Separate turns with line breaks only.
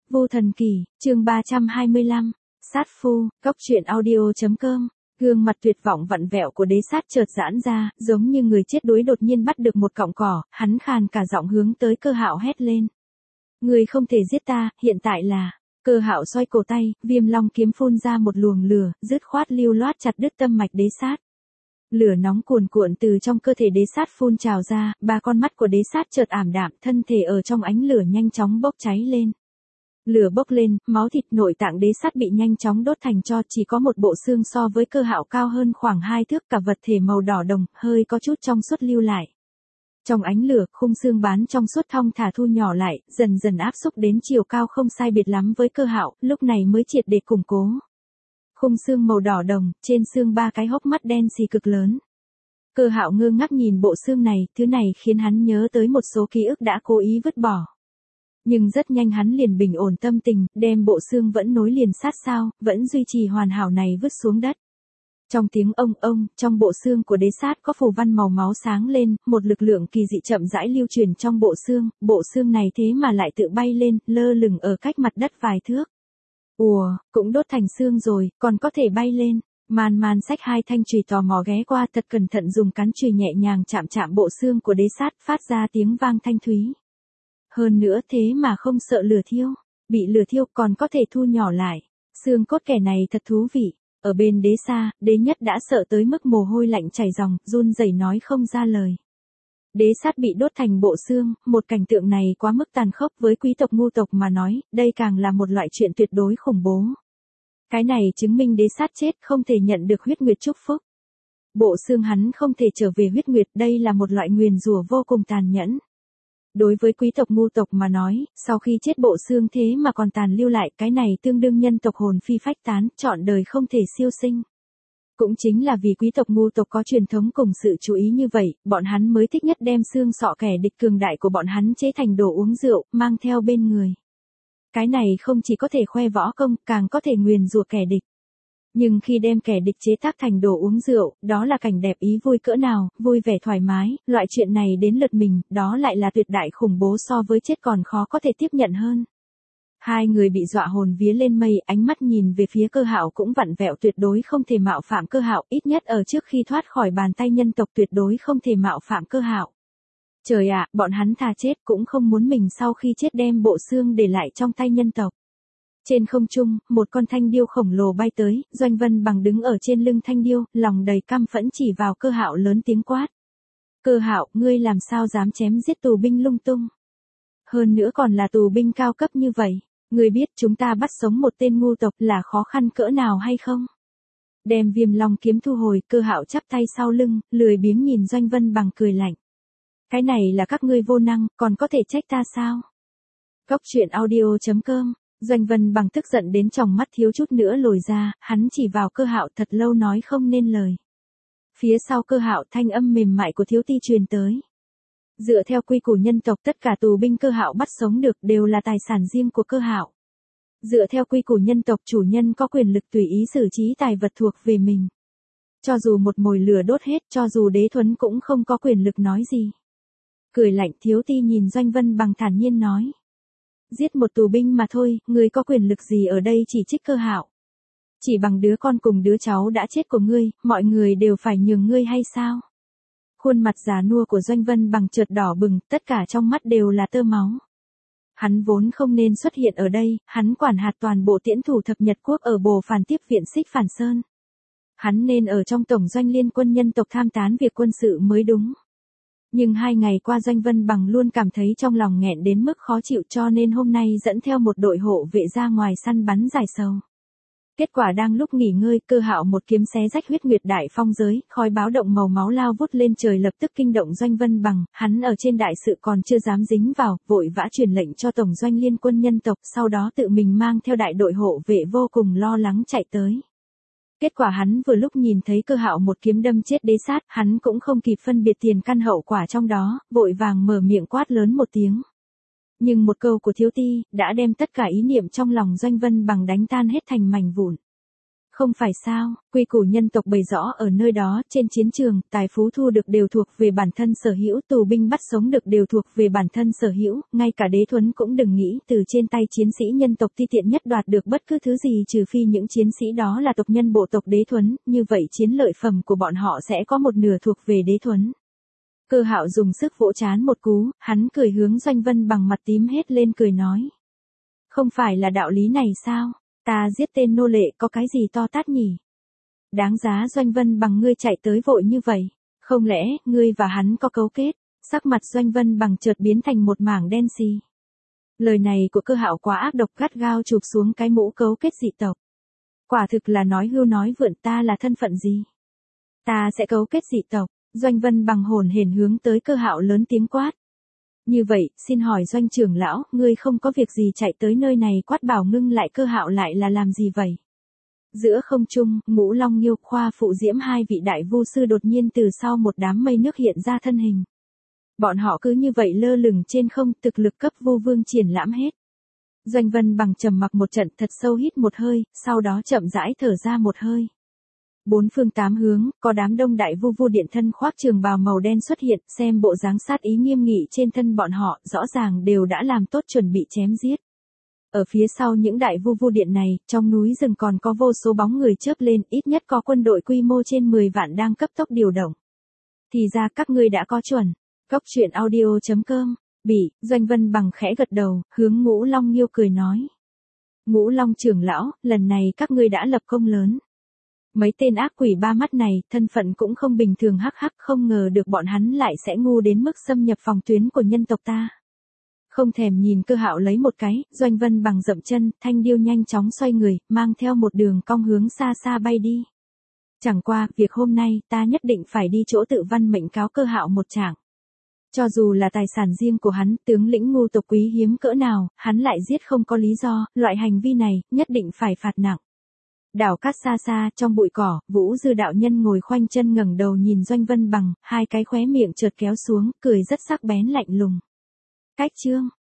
Vô Thần Kỳ, chương 325, Sát Phu, Cốc truyện audio.com. Gương mặt tuyệt vọng vặn vẹo của Đế Sát chợt giãn ra, giống như người chết đuối đột nhiên bắt được một cọng cỏ, hắn khàn cả giọng hướng tới Cơ Hạo hét lên. Người không thể giết ta, hiện tại là. Cơ Hạo xoay cổ tay, Viêm Long kiếm phun ra một luồng lửa, dứt khoát lưu loát chặt đứt tâm mạch Đế Sát. Lửa nóng cuồn cuộn từ trong cơ thể Đế Sát phun trào ra, ba con mắt của Đế Sát chợt ảm đạm, thân thể ở trong ánh lửa nhanh chóng bốc cháy lên. Lửa bốc lên, máu thịt nội tạng Đế Sát bị nhanh chóng đốt thành tro, chỉ có một bộ xương so với Cơ Hạo cao hơn khoảng 2 thước, cả vật thể màu đỏ đồng, hơi có chút trong suốt lưu lại. Trong ánh lửa, khung xương bán trong suốt thong thả thu nhỏ lại, dần dần áp xúc đến chiều cao không sai biệt lắm với Cơ Hạo, lúc này mới triệt để củng cố. Khung xương màu đỏ đồng, trên xương 3 cái hốc mắt đen xì cực lớn. Cơ Hạo ngơ ngác nhìn bộ xương này, thứ này khiến hắn nhớ tới một số ký ức đã cố ý vứt bỏ. Nhưng rất nhanh hắn liền bình ổn tâm tình, đem bộ xương vẫn nối liền sát sao, vẫn duy trì hoàn hảo này vứt xuống đất. Trong tiếng ông, trong bộ xương của Đế Sát có phù văn màu máu sáng lên, một lực lượng kỳ dị chậm rãi lưu truyền trong bộ xương này thế mà lại tự bay lên, lơ lửng ở cách mặt đất vài thước. Ùa, cũng đốt thành xương rồi, còn có thể bay lên. Man xách 2 thanh chùy tò mò ghé qua, thật cẩn thận dùng cán chùy nhẹ nhàng chạm bộ xương của Đế Sát, phát ra tiếng vang thanh thúy. Hơn nữa thế mà không sợ lửa thiêu, bị lửa thiêu còn có thể thu nhỏ lại. Xương cốt kẻ này thật thú vị. Ở bên Đế Sa, Đế Nhất đã sợ tới mức mồ hôi lạnh chảy ròng, run rẩy nói không ra lời. Đế Sát bị đốt thành bộ xương, một cảnh tượng này quá mức tàn khốc với quý tộc ngu tộc mà nói, đây càng là một loại chuyện tuyệt đối khủng bố. Cái này chứng minh Đế Sát chết không thể nhận được huyết nguyệt chúc phúc. Bộ xương hắn không thể trở về huyết nguyệt, đây là một loại nguyền rủa vô cùng tàn nhẫn. Đối với quý tộc ngu tộc mà nói, sau khi chết bộ xương thế mà còn tàn lưu lại, cái này tương đương nhân tộc hồn phi phách tán, trọn đời không thể siêu sinh. Cũng chính là vì quý tộc ngu tộc có truyền thống cùng sự chú ý như vậy, bọn hắn mới thích nhất đem xương sọ kẻ địch cường đại của bọn hắn chế thành đồ uống rượu, mang theo bên người. Cái này không chỉ có thể khoe võ công, càng có thể nguyền rủa kẻ địch. Nhưng khi đem kẻ địch chế tác thành đồ uống rượu, đó là cảnh đẹp ý vui cỡ nào, vui vẻ thoải mái, loại chuyện này đến lượt mình, đó lại là tuyệt đại khủng bố, so với chết còn khó có thể tiếp nhận hơn. Hai người bị dọa hồn vía lên mây, ánh mắt nhìn về phía Cơ Hạo cũng vặn vẹo, tuyệt đối không thể mạo phạm Cơ Hạo, ít nhất ở trước khi thoát khỏi bàn tay nhân tộc tuyệt đối không thể mạo phạm Cơ Hạo. Trời ạ, bọn hắn thà chết cũng không muốn mình sau khi chết đem bộ xương để lại trong tay nhân tộc. Trên không trung, một con thanh điêu khổng lồ bay tới, Doanh Vân Bằng đứng ở trên lưng thanh điêu, lòng đầy căm phẫn chỉ vào Cơ Hạo lớn tiếng quát. Cơ Hạo, ngươi làm sao dám chém giết tù binh lung tung? Hơn nữa còn là tù binh cao cấp như vậy, ngươi biết chúng ta bắt sống một tên ngu tộc là khó khăn cỡ nào hay không? Đem Viêm Long kiếm thu hồi, Cơ Hạo chắp tay sau lưng, lười biếng nhìn Doanh Vân Bằng cười lạnh. Cái này là các ngươi vô năng, còn có thể trách ta sao? Cốc truyện audio.com. Doanh Vân Bằng tức giận đến tròng mắt thiếu chút nữa lồi ra, hắn chỉ vào Cơ Hạo thật lâu nói không nên lời. Phía sau Cơ Hạo thanh âm mềm mại của thiếu ti truyền tới. Dựa theo quy củ nhân tộc, tất cả tù binh Cơ Hạo bắt sống được đều là tài sản riêng của Cơ Hạo. Dựa theo quy củ nhân tộc, chủ nhân có quyền lực tùy ý xử trí tài vật thuộc về mình. Cho dù một mồi lửa đốt hết, cho dù Đế Thuấn cũng không có quyền lực nói gì. Cười lạnh, thiếu ti nhìn Doanh Vân Bằng thản nhiên nói. Giết một tù binh mà thôi, ngươi có quyền lực gì ở đây chỉ trích Cơ Hạo? Chỉ bằng đứa con cùng đứa cháu đã chết của ngươi, mọi người đều phải nhường ngươi hay sao? Khuôn mặt già nua của Doanh Vân Bằng chợt đỏ bừng, tất cả trong mắt đều là tơ máu. Hắn vốn không nên xuất hiện ở đây, hắn quản hạt toàn bộ tiễn thủ thập Nhật quốc ở Bồ Phàn tiếp viện Xích Phản Sơn. Hắn nên ở trong tổng doanh liên quân nhân tộc tham tán việc quân sự mới đúng. Nhưng 2 ngày qua Doanh Vân Bằng luôn cảm thấy trong lòng nghẹn đến mức khó chịu, cho nên hôm nay dẫn theo một đội hộ vệ ra ngoài săn bắn giải sầu. Kết quả đang lúc nghỉ ngơi, Cơ Hạo một kiếm xé rách huyết nguyệt đại phong giới, khói báo động màu máu lao vút lên trời lập tức kinh động Doanh Vân Bằng, hắn ở trên đại sự còn chưa dám dính vào, vội vã truyền lệnh cho tổng doanh liên quân nhân tộc, sau đó tự mình mang theo đại đội hộ vệ vô cùng lo lắng chạy tới. Kết quả hắn vừa lúc nhìn thấy Cơ Hạo một kiếm đâm chết Đế Sát, hắn cũng không kịp phân biệt tiền căn hậu quả trong đó, vội vàng mở miệng quát lớn một tiếng. Nhưng một câu của thiếu ti, đã đem tất cả ý niệm trong lòng Doanh Vân Bằng đánh tan hết thành mảnh vụn. Không phải sao, quy củ nhân tộc bày rõ ở nơi đó, trên chiến trường, tài phú thu được đều thuộc về bản thân sở hữu, tù binh bắt sống được đều thuộc về bản thân sở hữu, ngay cả đế thuấn cũng đừng nghĩ từ trên tay chiến sĩ nhân tộc ti tiện nhất đoạt được bất cứ thứ gì trừ phi những chiến sĩ đó là tộc nhân bộ tộc đế thuấn, như vậy chiến lợi phẩm của bọn họ sẽ có một nửa thuộc về đế thuấn. Cơ Hạo dùng sức vỗ trán một cú, hắn cười hướng Doanh Vân Bằng mặt tím hết lên cười nói. Không phải là đạo lý này sao? Ta giết tên nô lệ có cái gì to tát nhỉ? Đáng giá Doanh Vân Bằng ngươi chạy tới vội như vậy. Không lẽ, ngươi và hắn có cấu kết? Sắc mặt Doanh Vân Bằng chợt biến thành một mảng đen xì. Lời này của Cơ Hạo quá ác độc, gắt gao chụp xuống cái mũ cấu kết dị tộc. Quả thực là nói hưu nói vượn, ta là thân phận gì? Ta sẽ cấu kết dị tộc. Doanh Vân Bằng hồn hển hướng tới Cơ Hạo lớn tiếng quát. Như vậy, xin hỏi Doanh trưởng lão, ngươi không có việc gì chạy tới nơi này quát bảo ngưng lại Cơ Hạo lại là làm gì vậy? Giữa không trung, Ngũ Long Nghiêu, Khoa Phụ Diễm hai vị đại vu sư đột nhiên từ sau một đám mây nước hiện ra thân hình. Bọn họ cứ như vậy lơ lửng trên không, thực lực cấp vu vương triển lãm hết. Doanh Vân Bằng trầm mặc một trận thật sâu hít một hơi, sau đó chậm rãi thở ra một hơi. Bốn phương tám hướng, có đám đông đại vu vu điện thân khoác trường bào màu đen xuất hiện, xem bộ dáng sát ý nghiêm nghị trên thân bọn họ, rõ ràng đều đã làm tốt chuẩn bị chém giết. Ở phía sau những đại vu vu điện này, trong núi rừng còn có vô số bóng người chớp lên, ít nhất có quân đội quy mô trên 10 vạn đang cấp tốc điều động. Thì ra các ngươi đã có chuẩn. Cốc truyện audio.com, Doanh Vân Bằng khẽ gật đầu, hướng Ngũ Long Nghiêu cười nói. Ngũ Long trưởng lão, lần này các ngươi đã lập công lớn. Mấy tên ác quỷ ba mắt này, thân phận cũng không bình thường, hắc hắc, không ngờ được bọn hắn lại sẽ ngu đến mức xâm nhập phòng tuyến của nhân tộc ta. Không thèm nhìn Cơ Hạo lấy một cái, Doanh Vân Bằng dậm chân, thanh điêu nhanh chóng xoay người, mang theo một đường cong hướng xa xa bay đi. Chẳng qua, việc hôm nay, ta nhất định phải đi chỗ tự văn mệnh cáo Cơ Hạo một tràng. Cho dù là tài sản riêng của hắn, tướng lĩnh ngu tộc quý hiếm cỡ nào, hắn lại giết không có lý do, loại hành vi này, nhất định phải phạt nặng. Đảo cát xa xa, trong bụi cỏ, Vũ Dư đạo nhân ngồi khoanh chân ngẩng đầu nhìn Doanh Vân Bằng, hai cái khóe miệng chợt kéo xuống, cười rất sắc bén lạnh lùng. Cách chương